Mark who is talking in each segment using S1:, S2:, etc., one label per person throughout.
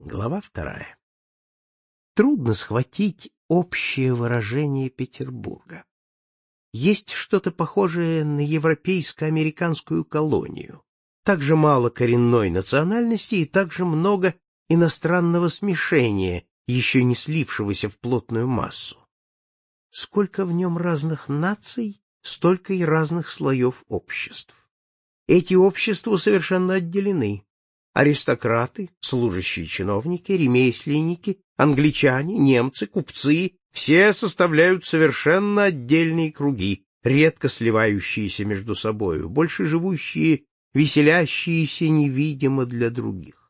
S1: Глава 2. Трудно схватить общее выражение Петербурга. Есть что-то похожее на европейско-американскую колонию. Так же мало коренной национальности и так же много иностранного смешения, еще не слившегося в плотную массу. Сколько в нем разных наций, столько и разных слоев обществ. Эти общества совершенно отделены. Аристократы, служащие чиновники, ремесленники, англичане, немцы, купцы — все составляют совершенно отдельные круги, редко сливающиеся между собою, больше живущие, веселящиеся невидимо для других.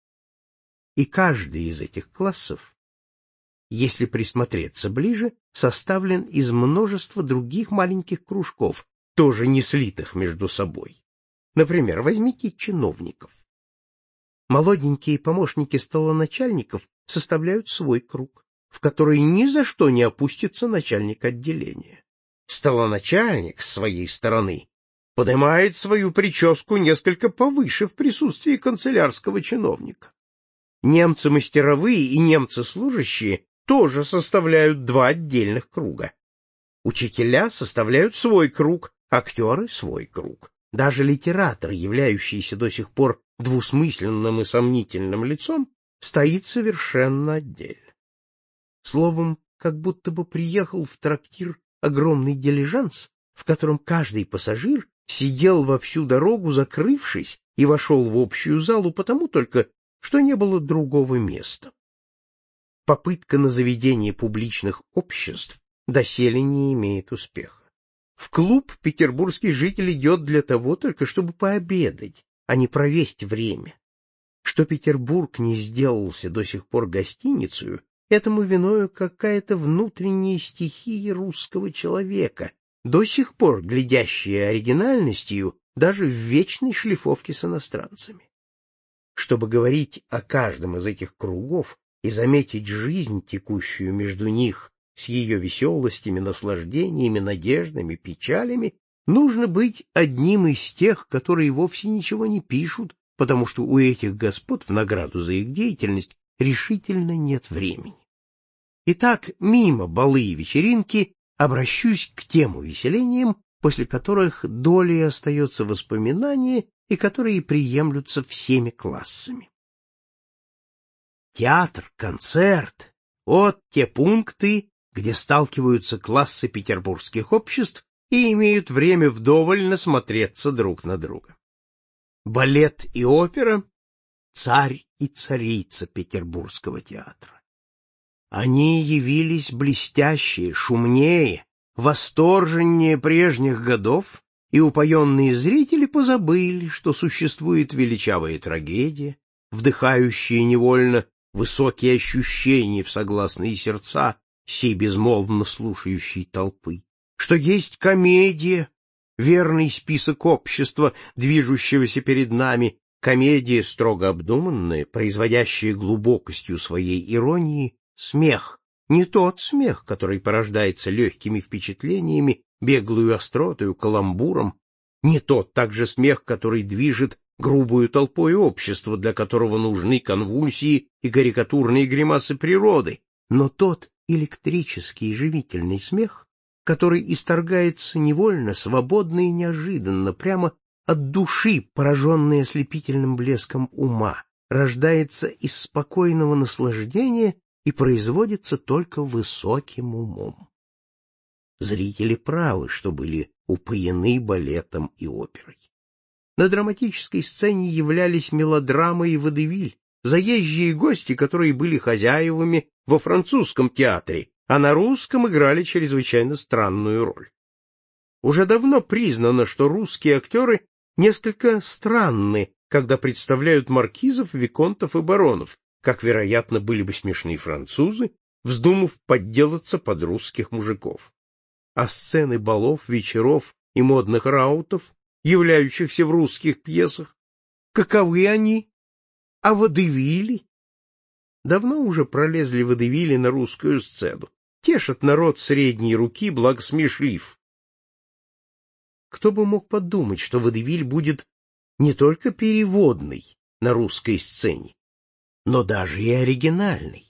S1: И каждый из этих классов, если присмотреться ближе, составлен из множества других маленьких кружков, тоже не слитых между собой. Например, возьмите чиновников. Молоденькие помощники столоначальников составляют свой круг, в который ни за что не опустится начальник отделения. Столоначальник, с своей стороны, поднимает свою прическу несколько повыше в присутствии канцелярского чиновника. Немцы-мастеровые и немцы-служащие тоже составляют два отдельных круга. Учителя составляют свой круг, актеры — свой круг. Даже литератор, являющийся до сих пор двусмысленным и сомнительным лицом, стоит совершенно отдельно. Словом, как будто бы приехал в трактир огромный дилижанс, в котором каждый пассажир сидел во всю дорогу, закрывшись, и вошел в общую залу потому только, что не было другого места. Попытка на заведение публичных обществ доселе не имеет успеха. В клуб петербургский житель идет для того только, чтобы пообедать, а не провесть время. Что Петербург не сделался до сих пор гостиницею, этому виною какая-то внутренняя стихия русского человека, до сих пор глядящая оригинальностью даже в вечной шлифовке с иностранцами. Чтобы говорить о каждом из этих кругов и заметить жизнь, текущую между них, с ее веселостями, наслаждениями, надеждами, печалями, нужно быть одним из тех, которые вовсе ничего не пишут, потому что у этих господ в награду за их деятельность решительно нет времени. Итак, мимо балы и вечеринки обращусь к тем увеселениям, после которых долей остается воспоминание и которые приемлются всеми классами. Театр, концерт — вот те пункты, где сталкиваются классы петербургских обществ и имеют время вдоволь насмотреться друг на друга. Балет и опера — царь и царица петербургского театра. Они явились блестящие, шумнее, восторженнее прежних годов, и упоенные зрители позабыли, что существует величавая трагедия, вдыхающая невольно высокие ощущения в согласные сердца сей безмолвно слушающей толпы, что есть комедия, верный список общества, движущегося перед нами, комедия строго обдуманная, производящая глубокостью своей иронии смех, не тот смех, который порождается легкими впечатлениями, беглую остротою, каламбуром, не тот также смех, который движет грубую толпой общества, для которого нужны конвульсии и карикатурные гримасы природы, но тот электрический живительный смех, который исторгается невольно, свободно и неожиданно, прямо от души, пораженной ослепительным блеском ума, рождается из спокойного наслаждения и производится только высоким умом. Зрители правы, что были упоены балетом и оперой. На драматической сцене являлись мелодрама и водевиль, заезжие гости, которые были хозяевами во французском театре, а на русском играли чрезвычайно странную роль. Уже давно признано, что русские актеры несколько странны, когда представляют маркизов, виконтов и баронов, как, вероятно, были бы смешны французы, вздумав подделаться под русских мужиков. А сцены балов, вечеров и модных раутов, являющихся в русских пьесах, каковы они? А водевили? Давно уже пролезли водевили на русскую сцену, тешат народ средней руки, благо смешлив. Кто бы мог подумать, что водевиль будет не только переводный на русской сцене, но даже и оригинальный.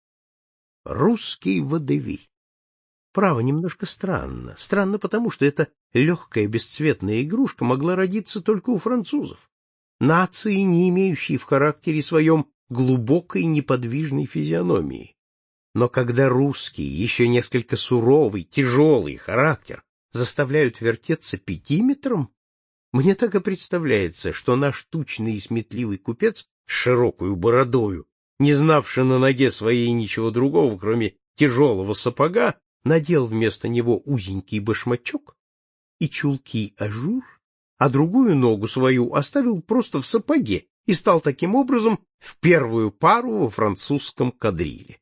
S1: Русский водевиль. Право, немножко странно. Странно потому, что эта легкая бесцветная игрушка могла родиться только у французов, нации, не имеющей в характере своем глубокой неподвижной физиономии. Но когда русский, еще несколько суровый, тяжелый характер заставляют вертеться пятиметром, мне так и представляется, что наш тучный и сметливый купец с широкою бородою, не знавший на ноге своей ничего другого, кроме тяжелого сапога, надел вместо него узенький башмачок и чулки ажур, а другую ногу свою оставил просто в сапоге и стал таким образом в первую пару во французском кадриле.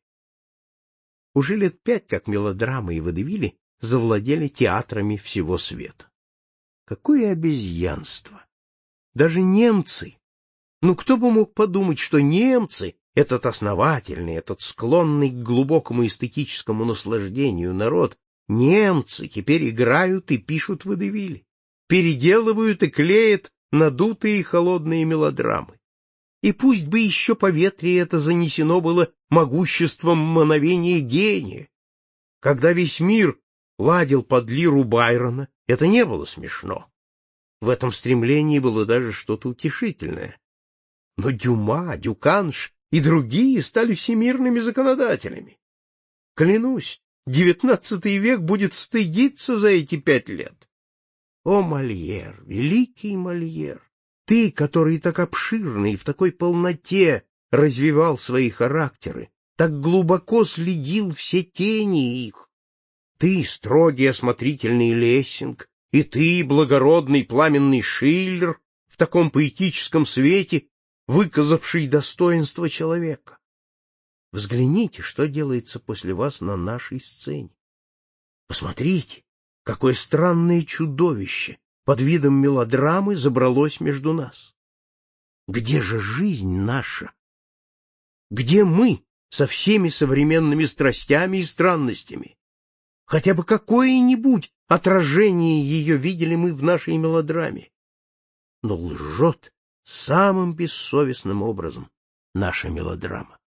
S1: Уже лет 5, как мелодрамы и водевили завладели театрами всего света. Какое обезьянство! Даже немцы! Ну, кто бы мог подумать, что немцы, этот основательный, этот склонный к глубокому эстетическому наслаждению народ, немцы теперь играют и пишут водевили, переделывают и клеят надутые холодные мелодрамы. И пусть бы еще по ветре это занесено было могуществом мановения гения. Когда весь мир ладил под лиру Байрона, это не было смешно. В этом стремлении было даже что-то утешительное. Но Дюма, Дюканш и другие стали всемирными законодателями. Клянусь, XIX век будет стыдиться за эти 5 лет. О, Мольер, великий Мольер! Ты, который так обширно и в такой полноте развивал свои характеры, так глубоко следил все тени их. Ты, строгий осмотрительный Лессинг, и ты, благородный пламенный Шиллер, в таком поэтическом свете, выказавший достоинство человека. Взгляните, что делается после вас на нашей сцене. Посмотрите, какое странное чудовище под видом мелодрамы забралось между нас. Где же жизнь наша? Где мы со всеми современными страстями и странностями? Хотя бы какое-нибудь отражение ее видели мы в нашей мелодраме. Но лжет самым бессовестным образом наша мелодрама.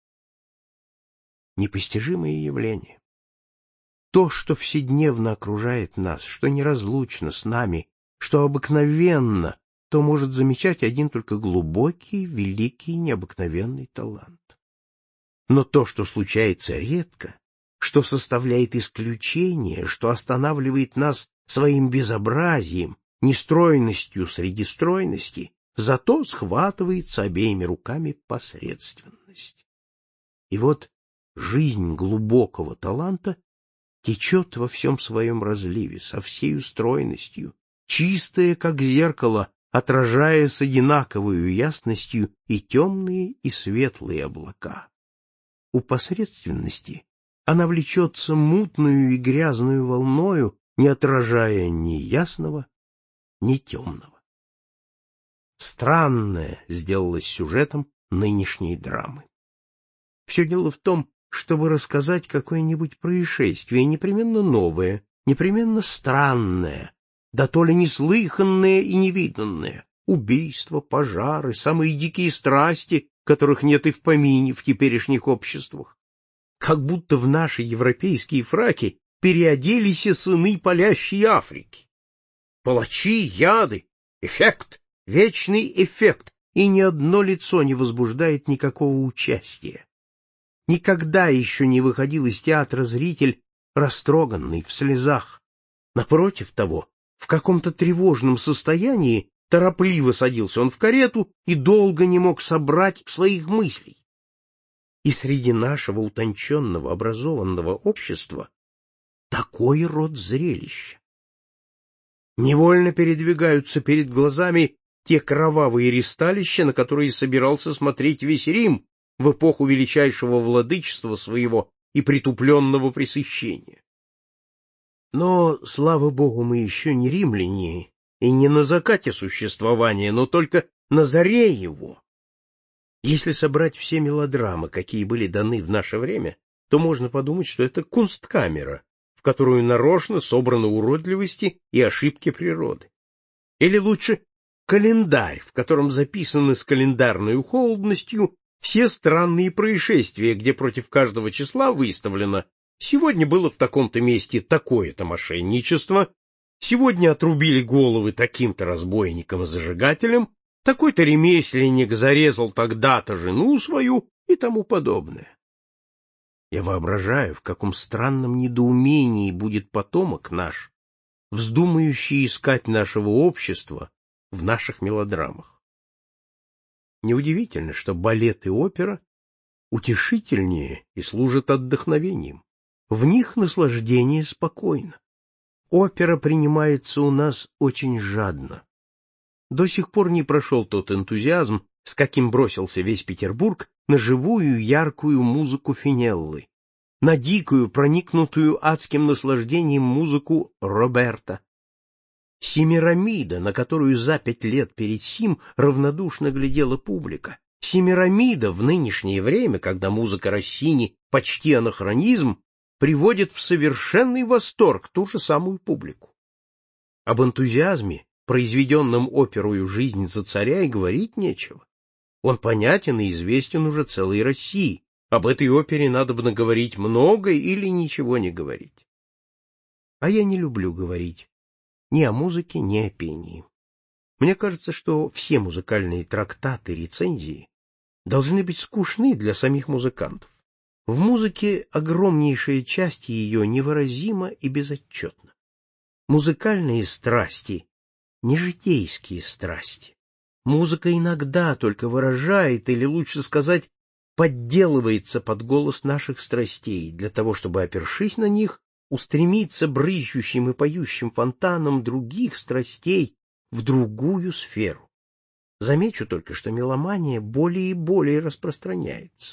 S1: Непостижимое явление. То, что вседневно окружает нас, что неразлучно с нами, что обыкновенно, то может замечать один только глубокий, великий, необыкновенный талант. Но то, что случается редко, что составляет исключение, что останавливает нас своим безобразием, нестройностью среди стройности, зато схватывается обеими руками посредственность. И вот жизнь глубокого таланта течет во всем своем разливе, со всею стройностью, чистая, как зеркало, отражая с одинаковой ясностью и темные, и светлые облака. У посредственности она влечется мутную и грязную волною, не отражая ни ясного, ни темного. Странное сделалось сюжетом нынешней драмы. Все дело в том, чтобы рассказать какое-нибудь происшествие, непременно новое, непременно странное, да то ли неслыханное и невиданное, убийства, пожары, самые дикие страсти, которых нет и в помине в теперешних обществах. Как будто в наши европейские фраки переоделись и сыны палящей Африки. Палачи, яды, эффект, вечный эффект, и ни одно лицо не возбуждает никакого участия. Никогда еще не выходил из театра зритель, растроганный, в слезах. Напротив того, в каком-то тревожном состоянии торопливо садился он в карету и долго не мог собрать своих мыслей. И среди нашего утонченного, образованного общества такой род зрелища. Невольно передвигаются перед глазами те кровавые ристалища, на которые собирался смотреть весь Рим в эпоху величайшего владычества своего и притупленного пресыщения. Но, слава богу, мы еще не римляне и не на закате существования, но только на заре его. Если собрать все мелодрамы, какие были даны в наше время, то можно подумать, что это кунсткамера, в которую нарочно собраны уродливости и ошибки природы. Или лучше календарь, в котором записаны с календарной холодностью Все странные происшествия, где против каждого числа выставлено: сегодня было в таком-то месте такое-то мошенничество, сегодня отрубили головы таким-то разбойникам и зажигателям, такой-то ремесленник зарезал тогда-то жену свою и тому подобное. Я воображаю, в каком странном недоумении будет потомок наш, вздумающий искать нашего общества в наших мелодрамах. Неудивительно, что балет и опера утешительнее и служат отдохновением. В них наслаждение спокойно. Опера принимается у нас очень жадно. До сих пор не прошел тот энтузиазм, с каким бросился весь Петербург на живую яркую музыку Финеллы, на дикую, проникнутую адским наслаждением музыку Роберта. Семирамида, на которую за 5 лет перед сим равнодушно глядела публика. Семирамида в нынешнее время, когда музыка Россини почти анахронизм, приводит в совершенный восторг ту же самую публику. Об энтузиазме, произведенном оперою «Жизнь за царя», и говорить нечего. Он понятен и известен уже целой России. Об этой опере надобно говорить много или ничего не говорить. А я не люблю говорить ни о музыке, ни о пении. Мне кажется, что все музыкальные трактаты, рецензии должны быть скучны для самих музыкантов. В музыке огромнейшая часть ее невыразима и безотчетна. Музыкальные страсти — не житейские страсти. Музыка иногда только выражает, или лучше сказать, подделывается под голос наших страстей, для того, чтобы, опершись на них, устремиться брызжущим и поющим фонтаном других страстей в другую сферу. Замечу только, что меломания более и более распространяется.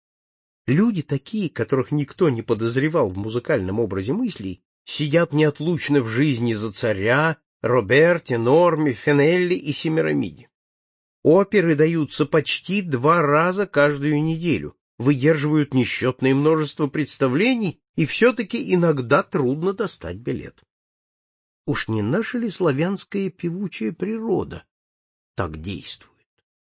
S1: Люди такие, которых никто не подозревал в музыкальном образе мыслей, сидят неотлучно в жизни за царя, Роберте, Норме, Финелли и Семирамиде. Оперы даются почти 2 раза каждую неделю, выдерживают несчетное множество представлений, и все-таки иногда трудно достать билет. Уж не наша ли славянская певучая природа так действует?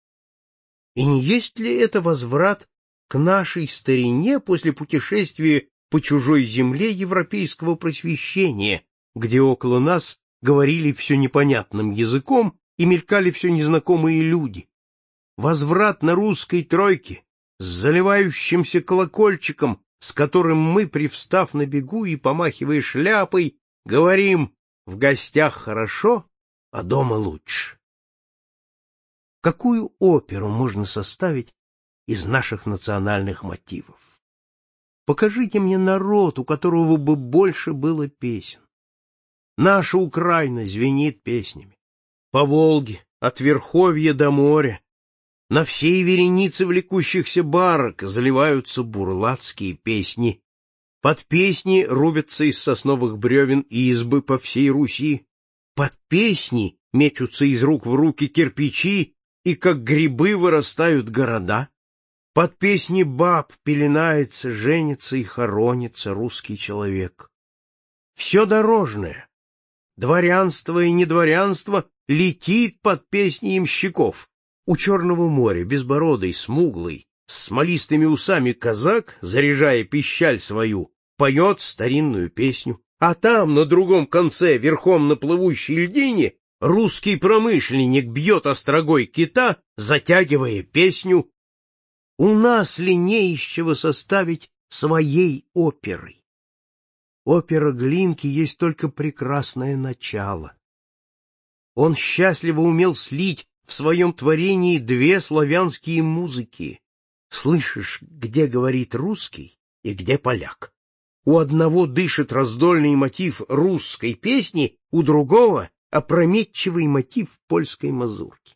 S1: И не есть ли это возврат к нашей старине после путешествия по чужой земле европейского просвещения, где около нас говорили все непонятным языком и мелькали все незнакомые люди? Возврат на русской тройке с заливающимся колокольчиком, с которым мы, привстав на бегу и помахивая шляпой, говорим: в гостях хорошо, а дома лучше. Какую оперу можно составить из наших национальных мотивов? Покажите мне народ, у которого бы больше было песен. Наша Украина звенит песнями. По Волге, от верховья до моря, на всей веренице влекущихся барок заливаются бурлацкие песни. Под песни рубятся из сосновых бревен избы по всей Руси. Под песни мечутся из рук в руки кирпичи, и как грибы вырастают города. Под песни баб пеленается, женится и хоронится русский человек. Все дорожное, дворянство и недворянство, летит под песни ямщиков. У Черного моря безбородый, смуглый, с смолистыми усами казак, заряжая пищаль свою, поет старинную песню, а там, на другом конце, верхом на плывущей льдине, русский промышленник бьет острогой кита, затягивая песню. У нас ли не из чего составить своей оперы? Опера Глинки есть только прекрасное начало. Он счастливо умел слить в своем творении 2 славянские музыки. Слышишь, где говорит русский и где поляк. У одного дышит раздольный мотив русской песни, у другого — опрометчивый мотив польской мазурки.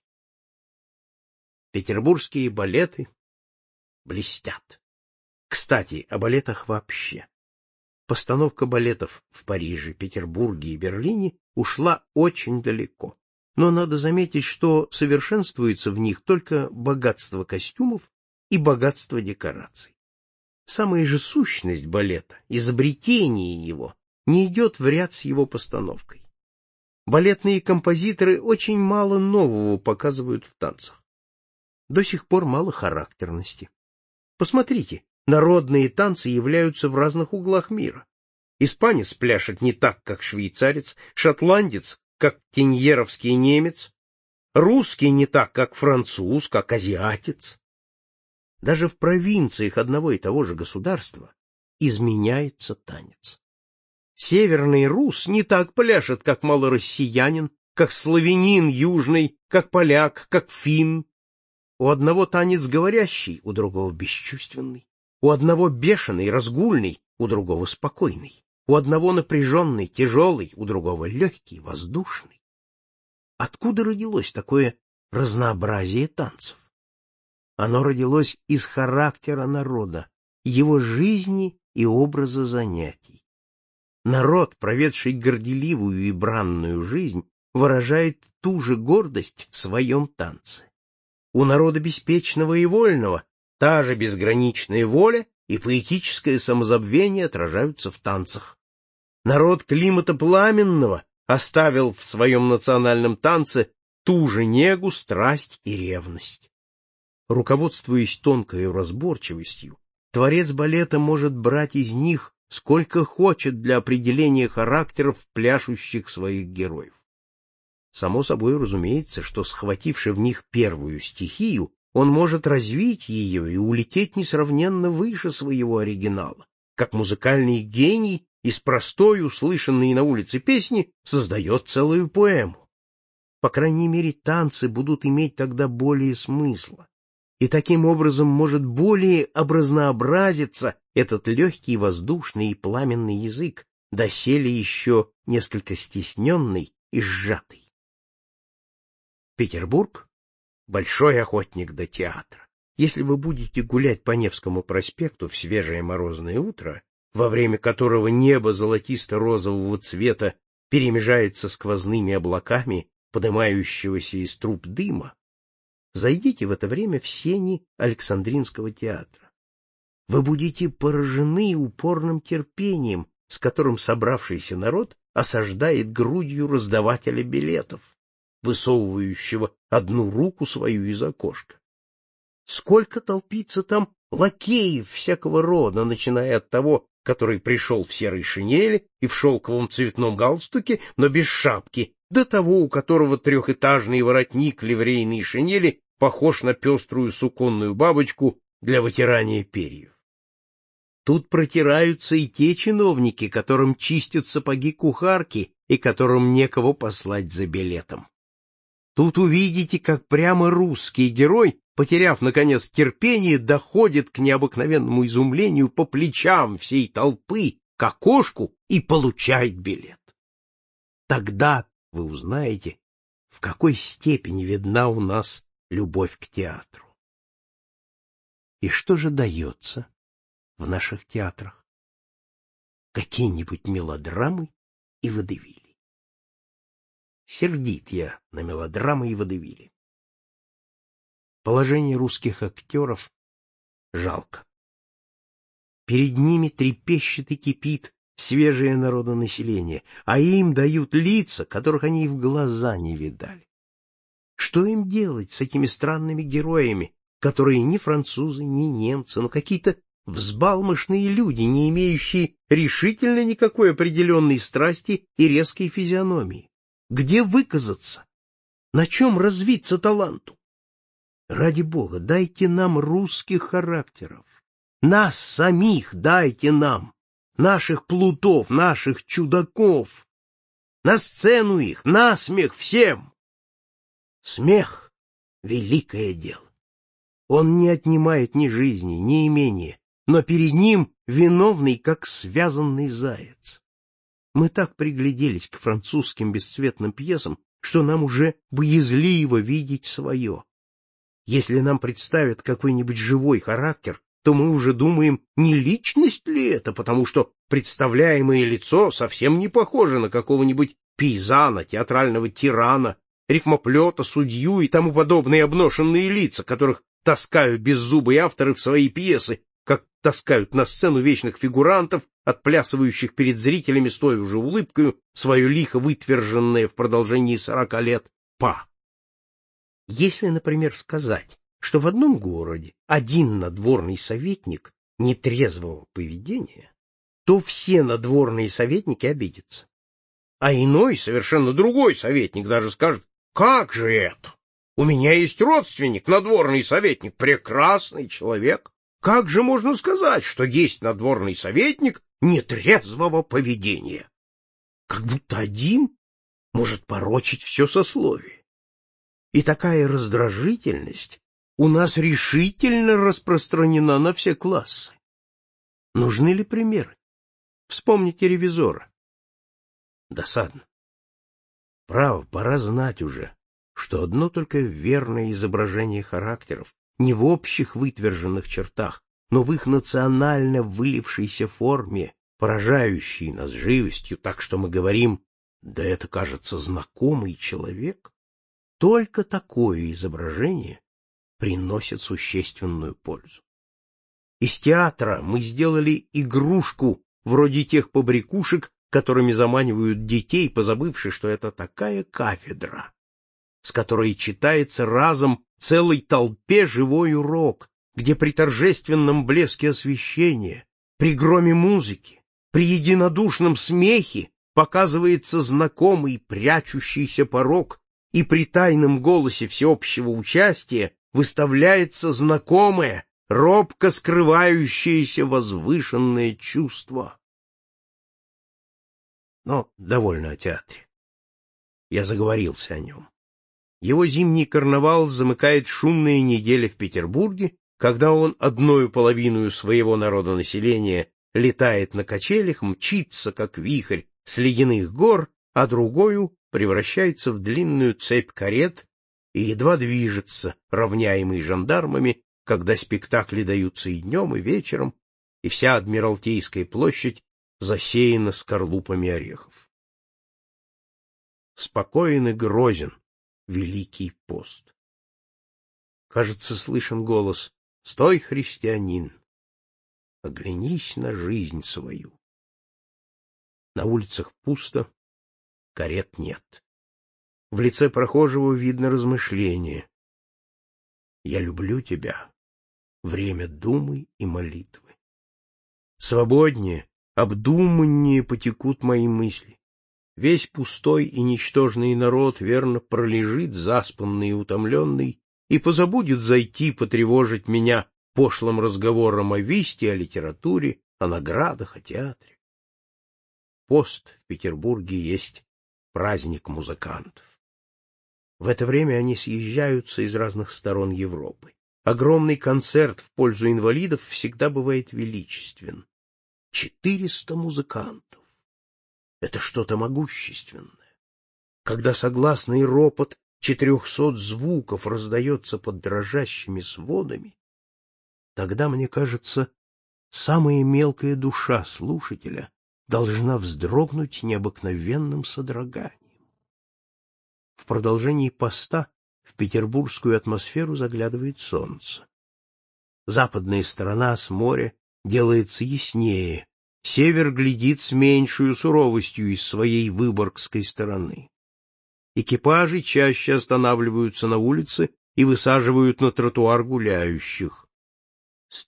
S1: Петербургские балеты блестят. Кстати, о балетах вообще. Постановка балетов в Париже, Петербурге и Берлине ушла очень далеко. Но надо заметить, что совершенствуется в них только богатство костюмов и богатство декораций. Самая же сущность балета, изобретение его, не идет в ряд с его постановкой. Балетные композиторы очень мало нового показывают в танцах. до сих пор мало характерности. Посмотрите, народные танцы являются в разных углах мира. Испанец пляшет не так, как швейцарец, шотландец, как теньеровский немец, русский не так, как француз, как азиатец. Даже в провинциях одного и того же государства изменяется танец. Северный рус не так пляшет, как малороссиянин, как славянин южный, как поляк, как финн. У одного танец говорящий, у другого бесчувственный. У одного бешеный, разгульный, у другого спокойный. У одного напряженный, тяжелый, у другого легкий, воздушный. Откуда родилось такое разнообразие танцев? Оно родилось из характера народа, его жизни и образа занятий. Народ, проведший горделивую и бранную жизнь, выражает ту же гордость в своем танце. У народа беспечного и вольного та же безграничная воля и поэтическое самозабвение отражаются в танцах. Народ климата пламенного оставил в своем национальном танце ту же негу, страсть и ревность. Руководствуясь тонкой разборчивостью, творец балета может брать из них сколько хочет для определения характеров пляшущих своих героев. Само собой разумеется, что, схвативши в них первую стихию, он может развить ее и улететь несравненно выше своего оригинала, как музыкальный гений из простой, услышанной на улице песни, создает целую поэму. По крайней мере, танцы будут иметь тогда более смысла, и таким образом может более образнообразиться этот легкий, воздушный и пламенный язык, доселе еще несколько стесненный и сжатый. Петербург — большой охотник до театра. Если вы будете гулять по Невскому проспекту в свежее морозное утро, во время которого небо золотисто-розового цвета перемежается сквозными облаками поднимающегося из труб дыма, зайдите в это время в сени Александринского театра. Вы будете поражены упорным терпением, с которым собравшийся народ осаждает грудью раздавателя билетов, высовывающего одну руку свою из окошка. Сколько толпится там лакеев всякого рода, начиная от того, который пришел в серой шинели и в шелковом цветном галстуке, но без шапки, до того, у которого трехэтажный воротник ливрейной шинели похож на пеструю суконную бабочку для вытирания перьев. Тут протираются и те чиновники, которым чистят сапоги кухарки и которым некого послать за билетом. Тут увидите, как прямо русский герой, потеряв, наконец, терпение, доходит к необыкновенному изумлению по плечам всей толпы к окошку и получает билет. Тогда вы узнаете, в какой степени видна у нас любовь к театру. И что же дается в наших театрах? Какие-нибудь мелодрамы и водевили. Сердит я на мелодрамы и водевили. Положение русских актеров жалко. Перед ними трепещет и кипит свежее народонаселение, а им дают лица, которых они и в глаза не видали. Что им делать с этими странными героями, которые ни французы, ни немцы, но какие-то взбалмошные люди, не имеющие решительно никакой определенной страсти и резкой физиономии? Где выказаться? На чем развиться таланту? Ради Бога, дайте нам русских характеров. Нас самих дайте нам, наших плутов, наших чудаков. На сцену их, на смех всем. Смех — великое дело. Он не отнимает ни жизни, ни имения, но перед ним виновный, как связанный заяц. Мы так пригляделись к французским бесцветным пьесам, что нам уже боязливо видеть свое. Если нам представят какой-нибудь живой характер, то мы уже думаем, не личность ли это, потому что представляемое лицо совсем не похоже на какого-нибудь пейзана, театрального тирана, рифмоплета, судью и тому подобные обношенные лица, которых таскают беззубые авторы в свои пьесы, как таскают на сцену вечных фигурантов, отплясывающих перед зрителями с той же улыбкою свое лихо вытверженное в продолжении 40 лет па. Если, например, сказать, что в одном городе один надворный советник нетрезвого поведения, то все надворные советники обидятся. А иной, совершенно другой советник даже скажет: «Как же это? У меня есть родственник, надворный советник, прекрасный человек. Как же можно сказать, что есть надворный советник нетрезвого поведения?» Как будто один может порочить все сословие. И такая раздражительность у нас решительно распространена на все классы. Нужны ли примеры? Вспомните ревизора. Досадно. Право, пора знать уже, что одно только верное изображение характеров, не в общих вытверженных чертах, но в их национально вылившейся форме, поражающей нас живостью, так что мы говорим: да это, кажется, знакомый человек. Только такое изображение приносит существенную пользу. Из театра мы сделали игрушку вроде тех побрякушек, которыми заманивают детей, позабывши, что это такая кафедра, с которой читается разом целой толпе живой урок, где при торжественном блеске освещения, при громе музыки, при единодушном смехе показывается знакомый прячущийся порок, и при тайном голосе всеобщего участия выставляется знакомое, робко скрывающееся возвышенное чувство. Но довольно о театре. Я заговорился о нем. Его зимний карнавал замыкает шумная неделя в Петербурге, когда он одною половиною своего народонаселения летает на качелях, мчится, как вихрь, с ледяных гор, а другою превращается в длинную цепь карет и едва движется, равняемый жандармами, когда спектакли даются и днем, и вечером, и вся Адмиралтейская площадь засеяна скорлупами орехов. Спокоен и грозен Великий пост. Кажется, слышен голос: «Стой, христианин, оглянись на жизнь свою». На улицах пусто, карет нет. В лице прохожего видно размышление. Я люблю тебя. Время думы и молитвы. Свободнее, обдуманнее потекут мои мысли. Весь пустой и ничтожный народ верно пролежит, заспанный и утомленный, и позабудет зайти потревожить меня пошлым разговором о висте, о литературе, о наградах, о театре. Пост в Петербурге есть праздник музыкантов. В это время они съезжаются из разных сторон Европы. Огромный концерт в пользу инвалидов всегда бывает величествен. 400 музыкантов. Это что-то могущественное. Когда согласный ропот 400 звуков раздается под дрожащими сводами, тогда, мне кажется, самая мелкая душа слушателя должна вздрогнуть необыкновенным содроганием. В продолжении поста в петербургскую атмосферу заглядывает солнце. Западная сторона с моря делается яснее, север глядит с меньшую суровостью из своей выборгской стороны. Экипажи чаще останавливаются на улице и высаживают на тротуар гуляющих. С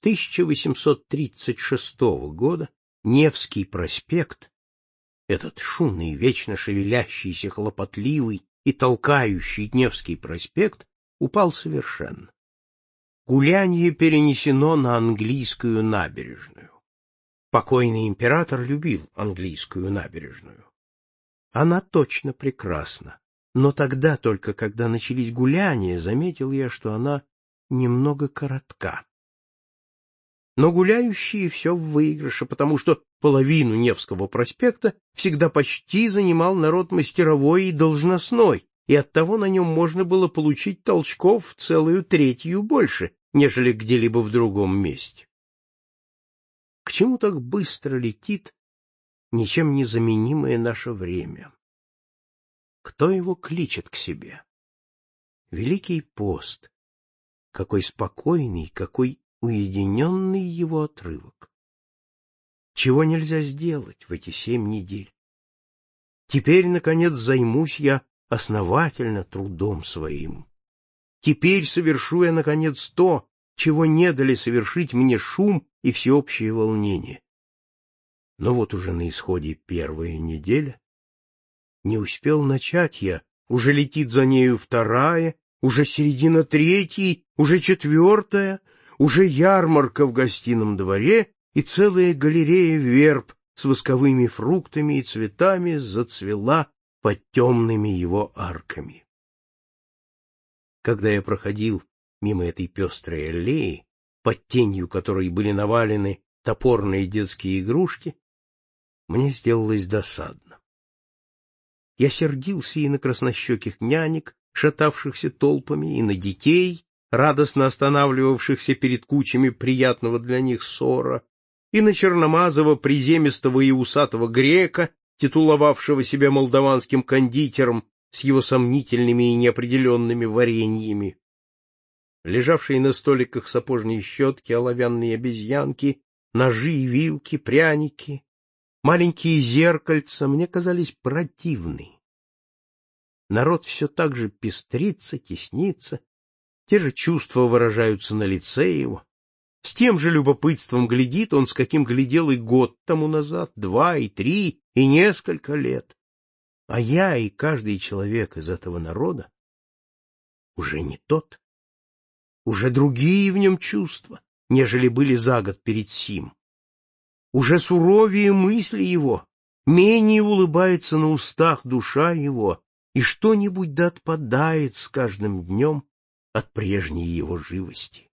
S1: 1836 года Невский проспект, этот шумный, вечно шевелящийся, хлопотливый и толкающий Невский проспект, упал совершенно. Гулянье перенесено на английскую набережную. Покойный император любил английскую набережную. Она точно прекрасна, но тогда только, когда начались гуляния, заметил я, что она немного коротка. Но гуляющие все в выигрыше, потому что половину Невского проспекта всегда почти занимал народ мастеровой и должностной, и оттого на нем можно было получить толчков целую третью больше, нежели где-либо в другом месте. К чему так быстро летит ничем не заменимое наше время? Кто его кличет к себе? Великий пост. Какой спокойный, какой уединенный его отрывок. Чего нельзя сделать в эти 7 недель? Теперь, наконец, займусь я основательно трудом своим. Теперь совершу я, наконец, то, чего не дали совершить мне шум и всеобщее волнение. Но вот уже на исходе первая неделя. Не успел начать я, уже летит за нею вторая, уже середина третьей, уже четвертая, уже ярмарка в гостином дворе и целая галерея верб с восковыми фруктами и цветами зацвела под темными его арками. Когда я проходил мимо этой пестрой аллеи, под тенью которой были навалены топорные детские игрушки, мне сделалось досадно. Я сердился и на краснощеких нянек, шатавшихся толпами, и на детей, радостно останавливавшихся перед кучами приятного для них ссора, и на черномазого, приземистого и усатого грека, титуловавшего себя молдаванским кондитером с его сомнительными и неопределенными вареньями. Лежавшие на столиках сапожные щетки, оловянные обезьянки, ножи и вилки, пряники, маленькие зеркальца мне казались противны. Народ все так же пестрится, теснится, те же чувства выражаются на лице его. С тем же любопытством глядит он, с каким глядел и год тому назад, 2 и 3 и несколько лет. А я и каждый человек из этого народа уже не тот. Уже другие в нем чувства, нежели были за год перед сим. Уже суровее мысли его, менее улыбается на устах душа его, и что-нибудь да отпадает с каждым днем от прежней его живости.